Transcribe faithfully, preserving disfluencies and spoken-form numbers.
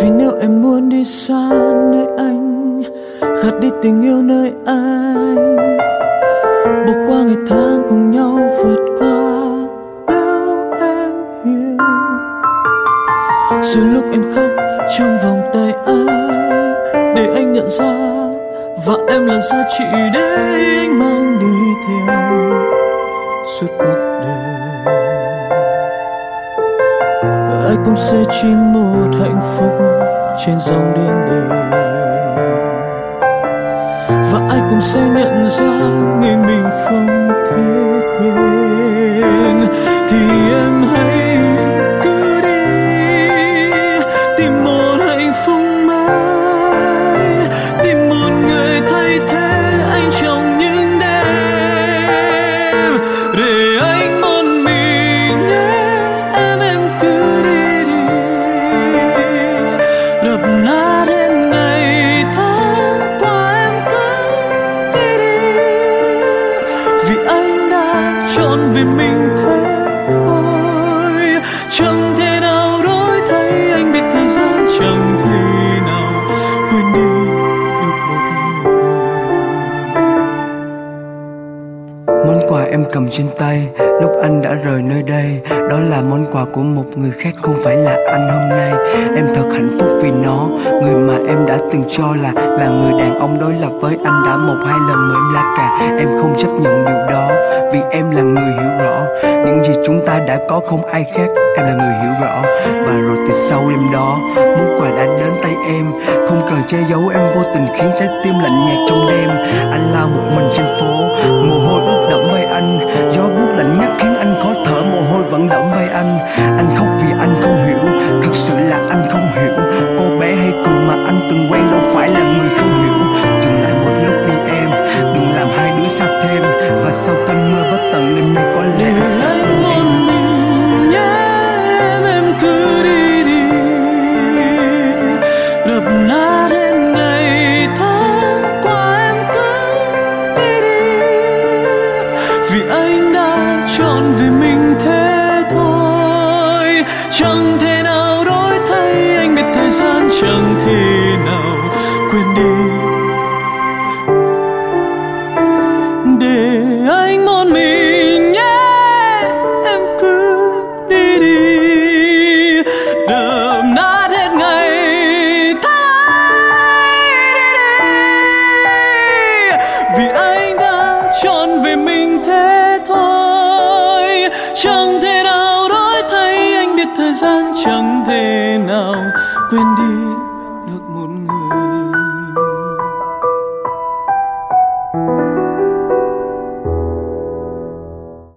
Vì nếu em muốn đi xa nơi anh, gạt đi tình yêu nơi anh, bỏ qua ngày tháng cùng nhau vượt qua, nếu em hiểu. Rồi lúc em khóc trong vòng tay anh, để anh nhận ra và em lần xa chỉ để anh mang đi theo suốt cuộc đời. Ai cũng sẽ chỉ một hạnh phúc trên dòng đường đời, và ai cũng sẽ nhận ra người mình không thể quên. Thì em hãy cứ đi tìm một hạnh phúc mới, tìm một người thay thế anh trong những đêm, để anh một mình nhé em. Em cứ đi đi, đập nát hết ngày tháng qua, em cứ đi đi, vì anh đã chọn vì mình thế thôi. Chẳng thể nào đổi thay, anh biết thời gian chẳng thể nào quên đi được một người. Món quà em cầm trên tay lúc anh đã rời nơi đây, đó là món quà của một người khác, không phải là anh hôm nay. Em thật hạnh phúc vì nó, người mà em đã từng cho là là người đàn ông đối lập với anh đã một hai lần mà em la cà. Em không chấp nhận điều đó, vì em là người hiểu rõ những gì chúng ta đã có, không ai khác. Em là người hiểu rõ, và rồi từ sau đêm đó món quà đã đến tay em, không cần che giấu. Em vô tình khiến trái tim lạnh nhạt trong đêm. Anh lao một mình trên phố, mồ hôi ướt đẫm vai anh, gió buốt lạnh ngắt khiến anh khó thở, mồ hôi vẫn đẫm vai anh. Anh khóc vì anh không hiểu, thực sự là anh không hiểu. Cô bé hay cười mà anh từng quen đâu phải là người không hiểu. Dừng lại một lúc đi em, đừng làm hai đứa xa thêm, và sau cơn mưa bất tận đêm nay có lẽ Để sẽ anh quên một em. mình nhé em, em cứ đi đi, đập nát hết ngày tháng qua, em cứ đi đi, vì anh đã chọn vì mình thế thôi. Chẳng thể nào đổi thay, anh biết thời gian chẳng thể nào quên đi. Để anh một mình nhé em, cứ đi đi, đập nát hết ngày tháng, đi đi, vì anh đã chọn vì mình thế thôi. Chẳng thể nào đổi thay, anh biết thời gian chẳng